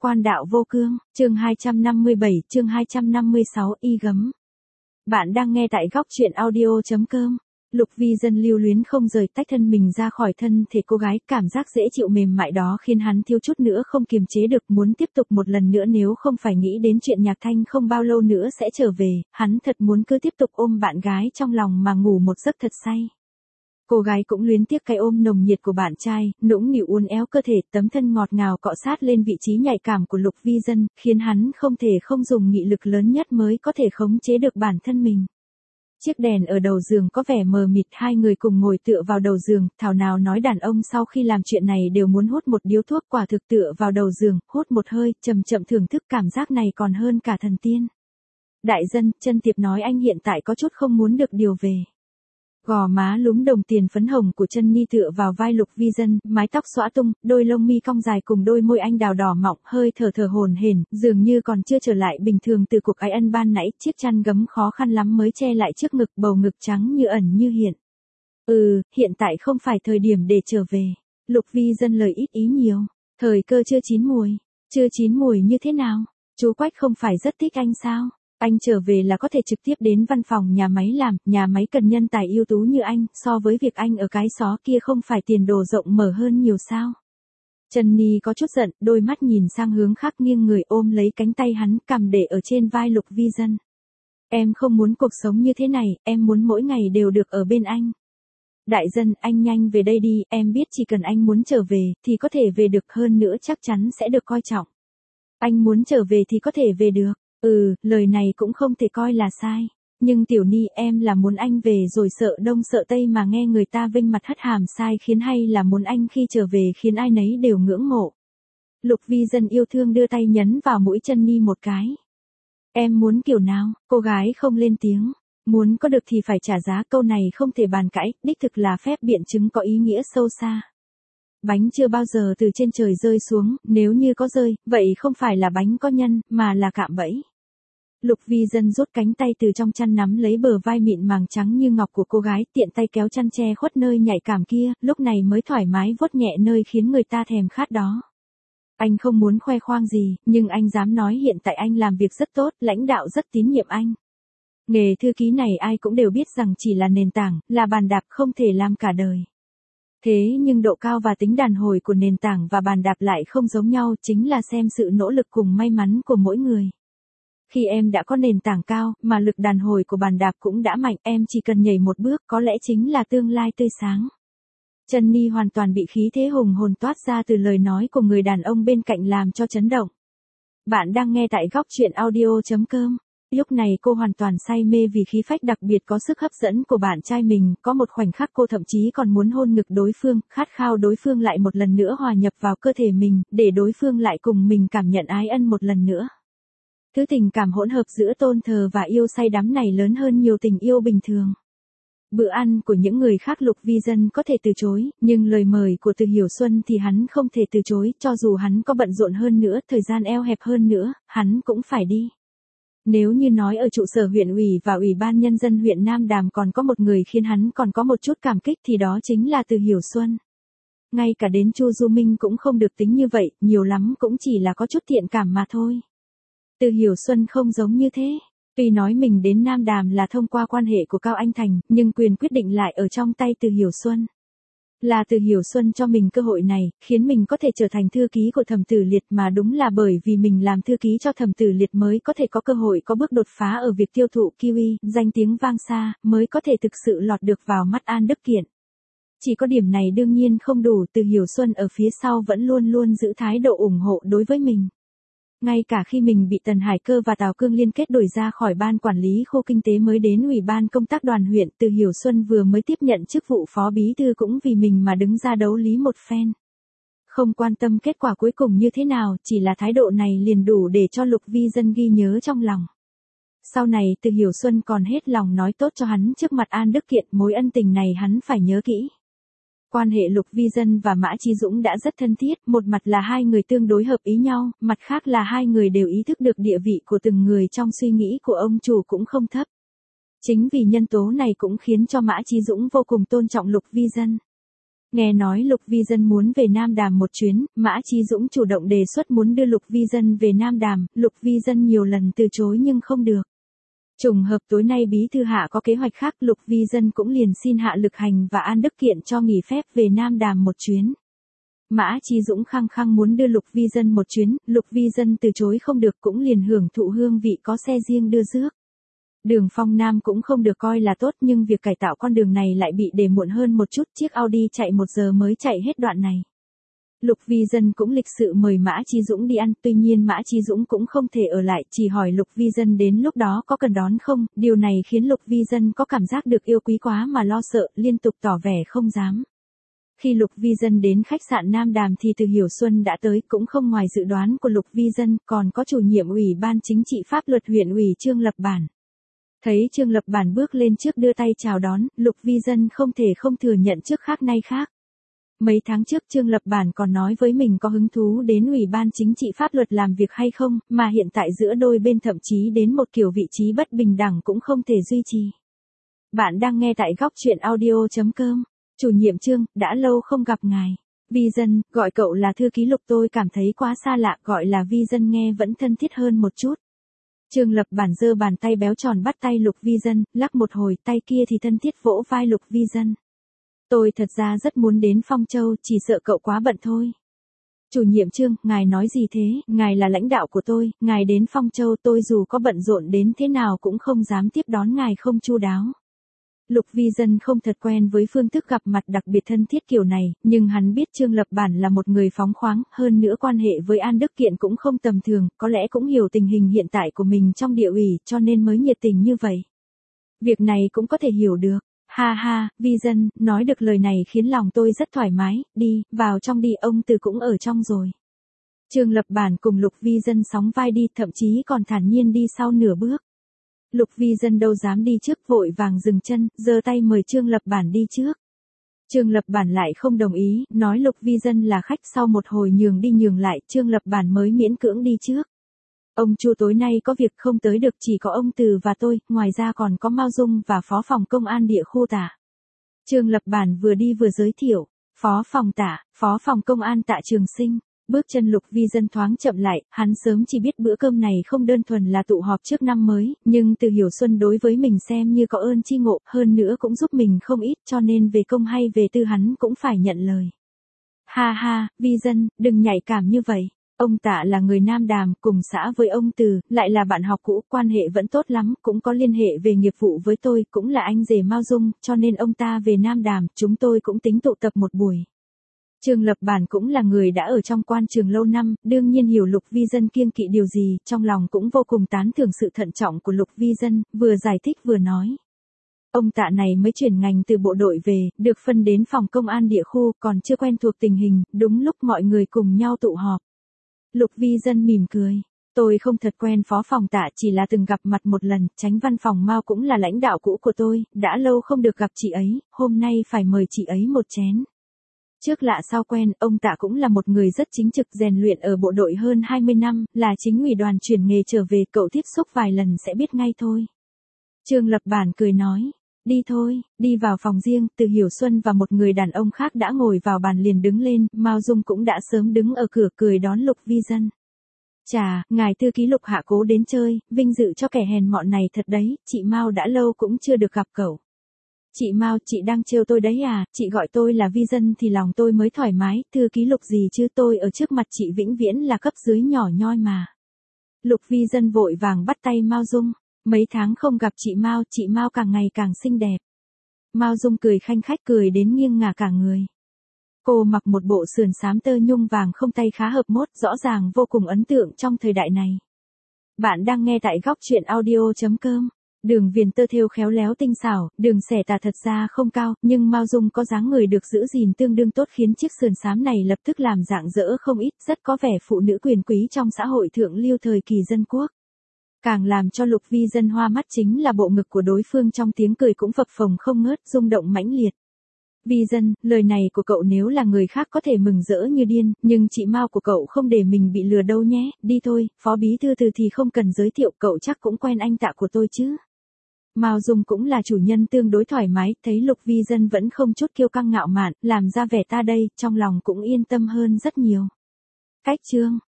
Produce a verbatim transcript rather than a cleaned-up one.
Quan đạo vô cương, chương hai trăm năm mươi bảy, chương hai trăm năm mươi sáu, y gấm. Bạn đang nghe tại góc truyện audio.com. Lục Vi Dân lưu luyến không rời tách thân mình ra khỏi thân thể cô gái, cảm giác dễ chịu mềm mại đó khiến hắn thiếu chút nữa không kiềm chế được, muốn tiếp tục một lần nữa nếu không phải nghĩ đến chuyện Nhạc Thanh không bao lâu nữa sẽ trở về, hắn thật muốn cứ tiếp tục ôm bạn gái trong lòng mà ngủ một giấc thật say. Cô gái cũng luyến tiếc cái ôm nồng nhiệt của bạn trai, nũng nịu uốn éo cơ thể, tấm thân ngọt ngào cọ sát lên vị trí nhạy cảm của Lục Vi Dân, khiến hắn không thể không dùng nghị lực lớn nhất mới có thể khống chế được bản thân mình. Chiếc đèn ở đầu giường có vẻ mờ mịt, hai người cùng ngồi tựa vào đầu giường, thảo nào nói đàn ông sau khi làm chuyện này đều muốn hút một điếu thuốc, quả thực tựa vào đầu giường, hút một hơi, chậm chậm thưởng thức cảm giác này còn hơn cả thần tiên. Đại dân, Chân Tiệp nói anh hiện tại có chút không muốn được điều về. Gò má lúm đồng tiền phấn hồng của Chân Nhi tựa vào vai Lục Vi Dân, mái tóc xõa tung, đôi lông mi cong dài cùng đôi môi anh đào đỏ mọng, hơi thở thở hổn hển, dường như còn chưa trở lại bình thường từ cuộc ái ân ban nãy, chiếc chăn gấm khó khăn lắm mới che lại trước ngực, bầu ngực trắng như ẩn như hiện. Ừ, hiện tại không phải thời điểm để trở về. Lục Vi Dân lời ít ý nhiều, thời cơ chưa chín mùi. Chưa chín mùi như thế nào? Chú Quách không phải rất thích anh sao? Anh trở về là có thể trực tiếp đến văn phòng nhà máy làm, nhà máy cần nhân tài ưu tú như anh, so với việc anh ở cái xó kia không phải tiền đồ rộng mở hơn nhiều sao. Trần Nhi có chút giận, đôi mắt nhìn sang hướng khác, nghiêng người ôm lấy cánh tay hắn, cầm để ở trên vai Lục Vi Dân. Em không muốn cuộc sống như thế này, em muốn mỗi ngày đều được ở bên anh. Đại dân, anh nhanh về đây đi, em biết chỉ cần anh muốn trở về, thì có thể về được, hơn nữa chắc chắn sẽ được coi trọng. Anh muốn trở về thì có thể về được. Ừ, lời này cũng không thể coi là sai. Nhưng Tiểu Ni, em là muốn anh về rồi sợ đông sợ tây mà nghe người ta vênh mặt hất hàm sai khiến, hay là muốn anh khi trở về khiến ai nấy đều ngưỡng mộ? Lục Vi Dân yêu thương đưa tay nhấn vào mũi Chân Ni một cái. Em muốn kiểu nào? Cô gái không lên tiếng. Muốn có được thì phải trả giá, câu này không thể bàn cãi, đích thực là phép biện chứng có ý nghĩa sâu xa. Bánh chưa bao giờ từ trên trời rơi xuống, nếu như có rơi, vậy không phải là bánh có nhân, mà là cạm bẫy. Lục Vi Dân rút cánh tay từ trong chăn nắm lấy bờ vai mịn màng trắng như ngọc của cô gái, tiện tay kéo chăn che khuất nơi nhạy cảm kia, lúc này mới thoải mái vuốt nhẹ nơi khiến người ta thèm khát đó. Anh không muốn khoe khoang gì, nhưng anh dám nói hiện tại anh làm việc rất tốt, lãnh đạo rất tín nhiệm anh. Nghề thư ký này ai cũng đều biết rằng chỉ là nền tảng, là bàn đạp, không thể làm cả đời. Thế nhưng độ cao và tính đàn hồi của nền tảng và bàn đạp lại không giống nhau, chính là xem sự nỗ lực cùng may mắn của mỗi người. Khi em đã có nền tảng cao, mà lực đàn hồi của bàn đạp cũng đã mạnh, em chỉ cần nhảy một bước có lẽ chính là tương lai tươi sáng. Trần Nhi hoàn toàn bị khí thế hùng hồn toát ra từ lời nói của người đàn ông bên cạnh làm cho chấn động. Bạn đang nghe tại góc truyện audio.com. Lúc này cô hoàn toàn say mê vì khí phách đặc biệt có sức hấp dẫn của bạn trai mình, có một khoảnh khắc cô thậm chí còn muốn hôn ngực đối phương, khát khao đối phương lại một lần nữa hòa nhập vào cơ thể mình, để đối phương lại cùng mình cảm nhận ái ân một lần nữa. Thứ tình cảm hỗn hợp giữa tôn thờ và yêu say đắm này lớn hơn nhiều tình yêu bình thường. Bữa ăn của những người khác Lục Vi Dân có thể từ chối, nhưng lời mời của Từ Hiểu Xuân thì hắn không thể từ chối, cho dù hắn có bận rộn hơn nữa, thời gian eo hẹp hơn nữa, hắn cũng phải đi. Nếu như nói ở trụ sở huyện ủy và ủy ban nhân dân huyện Nam Đàm còn có một người khiến hắn còn có một chút cảm kích thì đó chính là Từ Hiểu Xuân. Ngay cả đến Chu Du Minh cũng không được tính như vậy, nhiều lắm cũng chỉ là có chút thiện cảm mà thôi. Từ Hiểu Xuân không giống như thế. Tuy nói mình đến Nam Đàm là thông qua quan hệ của Cao Anh Thành, nhưng quyền quyết định lại ở trong tay Từ Hiểu Xuân. Là Từ Hiểu Xuân cho mình cơ hội này, khiến mình có thể trở thành thư ký của Thẩm Tử Liệt, mà đúng là bởi vì mình làm thư ký cho Thẩm Tử Liệt mới có thể có cơ hội có bước đột phá ở việc tiêu thụ kiwi, danh tiếng vang xa, mới có thể thực sự lọt được vào mắt An Đức Kiện. Chỉ có điểm này đương nhiên không đủ, Từ Hiểu Xuân ở phía sau vẫn luôn luôn giữ thái độ ủng hộ đối với mình. Ngay cả khi mình bị Tần Hải Cơ và Tào Cương liên kết đuổi ra khỏi ban quản lý khu kinh tế mới đến ủy ban công tác đoàn huyện, Từ Hiểu Xuân vừa mới tiếp nhận chức vụ phó bí thư cũng vì mình mà đứng ra đấu lý một phen. Không quan tâm kết quả cuối cùng như thế nào, chỉ là thái độ này liền đủ để cho Lục Vi Dân ghi nhớ trong lòng. Sau này Từ Hiểu Xuân còn hết lòng nói tốt cho hắn trước mặt An Đức Kiện, mối ân tình này hắn phải nhớ kỹ. Quan hệ Lục Vi Dân và Mã Chí Dũng đã rất thân thiết, một mặt là hai người tương đối hợp ý nhau, mặt khác là hai người đều ý thức được địa vị của từng người trong suy nghĩ của ông chủ cũng không thấp. Chính vì nhân tố này cũng khiến cho Mã Chí Dũng vô cùng tôn trọng Lục Vi Dân. Nghe nói Lục Vi Dân muốn về Nam Đàm một chuyến, Mã Chí Dũng chủ động đề xuất muốn đưa Lục Vi Dân về Nam Đàm, Lục Vi Dân nhiều lần từ chối nhưng không được. Trùng hợp tối nay Bí Thư Hạ có kế hoạch khác, Lục Vi Dân cũng liền xin Hạ Lực Hành và An Đức Kiện cho nghỉ phép về Nam Đàm một chuyến. Mã Chí Dũng khăng khăng muốn đưa Lục Vi Dân một chuyến, Lục Vi Dân từ chối không được cũng liền hưởng thụ hương vị có xe riêng đưa rước. Đường Phong Nam cũng không được coi là tốt nhưng việc cải tạo con đường này lại bị để muộn hơn một chút, chiếc Audi chạy một giờ mới chạy hết đoạn này. Lục Vi Dân cũng lịch sự mời Mã Chí Dũng đi ăn, tuy nhiên Mã Chí Dũng cũng không thể ở lại, chỉ hỏi Lục Vi Dân đến lúc đó có cần đón không, điều này khiến Lục Vi Dân có cảm giác được yêu quý quá mà lo sợ, liên tục tỏ vẻ không dám. Khi Lục Vi Dân đến khách sạn Nam Đàm thì Từ Hiểu Xuân đã tới, cũng không ngoài dự đoán của Lục Vi Dân, còn có chủ nhiệm Ủy ban Chính trị Pháp luật huyện ủy Trương Lập Bản. Thấy Trương Lập Bản bước lên trước đưa tay chào đón, Lục Vi Dân không thể không thừa nhận trước khác nay khác. Mấy tháng trước Trương Lập Bản còn nói với mình có hứng thú đến Ủy ban Chính trị Pháp luật làm việc hay không, mà hiện tại giữa đôi bên thậm chí đến một kiểu vị trí bất bình đẳng cũng không thể duy trì. Bạn đang nghe tại góc truyện audio chấm com. Chủ nhiệm Trương, đã lâu không gặp ngài. Vi Dân, gọi cậu là thư ký Lục tôi cảm thấy quá xa lạ, gọi là Vi Dân nghe vẫn thân thiết hơn một chút. Trương Lập Bản giơ bàn tay béo tròn bắt tay Lục Vi Dân, lắc một hồi, tay kia thì thân thiết vỗ vai Lục Vi Dân. Tôi thật ra rất muốn đến Phong Châu, chỉ sợ cậu quá bận thôi. Chủ nhiệm Trương, ngài nói gì thế, ngài là lãnh đạo của tôi, ngài đến Phong Châu tôi dù có bận rộn đến thế nào cũng không dám tiếp đón ngài không chu đáo. Lục Vi Dân không thật quen với phương thức gặp mặt đặc biệt thân thiết kiểu này, nhưng hắn biết Trương Lập Bản là một người phóng khoáng, hơn nữa quan hệ với An Đức Kiện cũng không tầm thường, có lẽ cũng hiểu tình hình hiện tại của mình trong địa ủy, cho nên mới nhiệt tình như vậy. Việc này cũng có thể hiểu được. Ha ha, Vi Dân, nói được lời này khiến lòng tôi rất thoải mái, đi, vào trong đi, ông Từ cũng ở trong rồi. Trương Lập Bản cùng Lục Vi Dân sóng vai đi, thậm chí còn thản nhiên đi sau nửa bước. Lục Vi Dân đâu dám đi trước, vội vàng dừng chân, giơ tay mời Trương Lập Bản đi trước. Trương Lập Bản lại không đồng ý, nói Lục Vi Dân là khách, sau một hồi nhường đi nhường lại, Trương Lập Bản mới miễn cưỡng đi trước. Ông Chu tối nay có việc không tới được, chỉ có ông Từ và tôi, ngoài ra còn có Mao Dung và Phó phòng Công an địa khu Tạ. Trương Lập Bản vừa đi vừa giới thiệu, Phó phòng Tạ, Phó phòng Công an Tạ Trường Sinh. Bước chân Lục Vi Dân thoáng chậm lại, hắn sớm chỉ biết bữa cơm này không đơn thuần là tụ họp trước năm mới, nhưng Từ Hiểu Xuân đối với mình xem như có ơn chi ngộ, hơn nữa cũng giúp mình không ít, cho nên về công hay về tư hắn cũng phải nhận lời. Ha ha, Vi Dân, đừng nhạy cảm như vậy. Ông Tạ là người Nam Đàm, cùng xã với ông Từ, lại là bạn học cũ, quan hệ vẫn tốt lắm, cũng có liên hệ về nghiệp vụ với tôi, cũng là anh rể Mao Dung, cho nên ông ta về Nam Đàm, chúng tôi cũng tính tụ tập một buổi. Trương Lập Bản cũng là người đã ở trong quan trường lâu năm, đương nhiên hiểu Lục Vi Dân kiêng kỵ điều gì, trong lòng cũng vô cùng tán thưởng sự thận trọng của Lục Vi Dân, vừa giải thích vừa nói. Ông Tạ này mới chuyển ngành từ bộ đội về, được phân đến phòng công an địa khu, còn chưa quen thuộc tình hình, đúng lúc mọi người cùng nhau tụ họp. Lục Vi Dân mỉm cười. Tôi không thật quen Phó phòng Tạ, chỉ là từng gặp mặt một lần, Chánh văn phòng Mao cũng là lãnh đạo cũ của tôi, đã lâu không được gặp chị ấy, hôm nay phải mời chị ấy một chén. Trước lạ sau quen, ông Tạ cũng là một người rất chính trực, rèn luyện ở bộ đội hơn hai mươi năm, là chính ủy đoàn chuyển nghề trở về, cậu tiếp xúc vài lần sẽ biết ngay thôi. Trương Lập Bản cười nói, đi thôi, đi vào phòng riêng, Từ Hiểu Xuân và một người đàn ông khác đã ngồi vào bàn liền đứng lên, Mao Dung cũng đã sớm đứng ở cửa cười đón Lục Vi Dân. Chà, ngài thư ký Lục hạ cố đến chơi, vinh dự cho kẻ hèn mọn này thật đấy, chị Mao đã lâu cũng chưa được gặp cậu. Chị Mao, chị đang trêu tôi đấy à, chị gọi tôi là Vi Dân thì lòng tôi mới thoải mái, thư ký Lục gì chứ, tôi ở trước mặt chị vĩnh viễn là cấp dưới nhỏ nhoi mà. Lục Vi Dân vội vàng bắt tay Mao Dung, mấy tháng không gặp chị Mao, chị Mao càng ngày càng xinh đẹp. Mao Dung cười khanh khách, cười đến nghiêng ngả cả người. Cô mặc một bộ sườn xám tơ nhung vàng không tay khá hợp mốt, rõ ràng vô cùng ấn tượng trong thời đại này. Bạn đang nghe tại góc truyện audio chấm com. Đường viền tơ thêu khéo léo tinh xảo, đường xẻ tà thật ra không cao, nhưng Mao Dung có dáng người được giữ gìn tương đương tốt khiến chiếc sườn xám này lập tức làm rạng rỡ không ít, rất có vẻ phụ nữ quyền quý trong xã hội thượng lưu thời kỳ dân quốc. Càng làm cho Lục Vi Dân hoa mắt chính là bộ ngực của đối phương, trong tiếng cười cũng phập phồng không ngớt, rung động mãnh liệt. Vi Dân, lời này của cậu nếu là người khác có thể mừng rỡ như điên, nhưng chị Mao của cậu không để mình bị lừa đâu nhé, đi thôi, Phó Bí Thư Từ thì không cần giới thiệu, cậu chắc cũng quen anh Tạ của tôi chứ. Mao Dung cũng là chủ nhân tương đối thoải mái, thấy Lục Vi Dân vẫn không chút kiêu căng ngạo mạn, làm ra vẻ ta đây, trong lòng cũng yên tâm hơn rất nhiều. Cách chương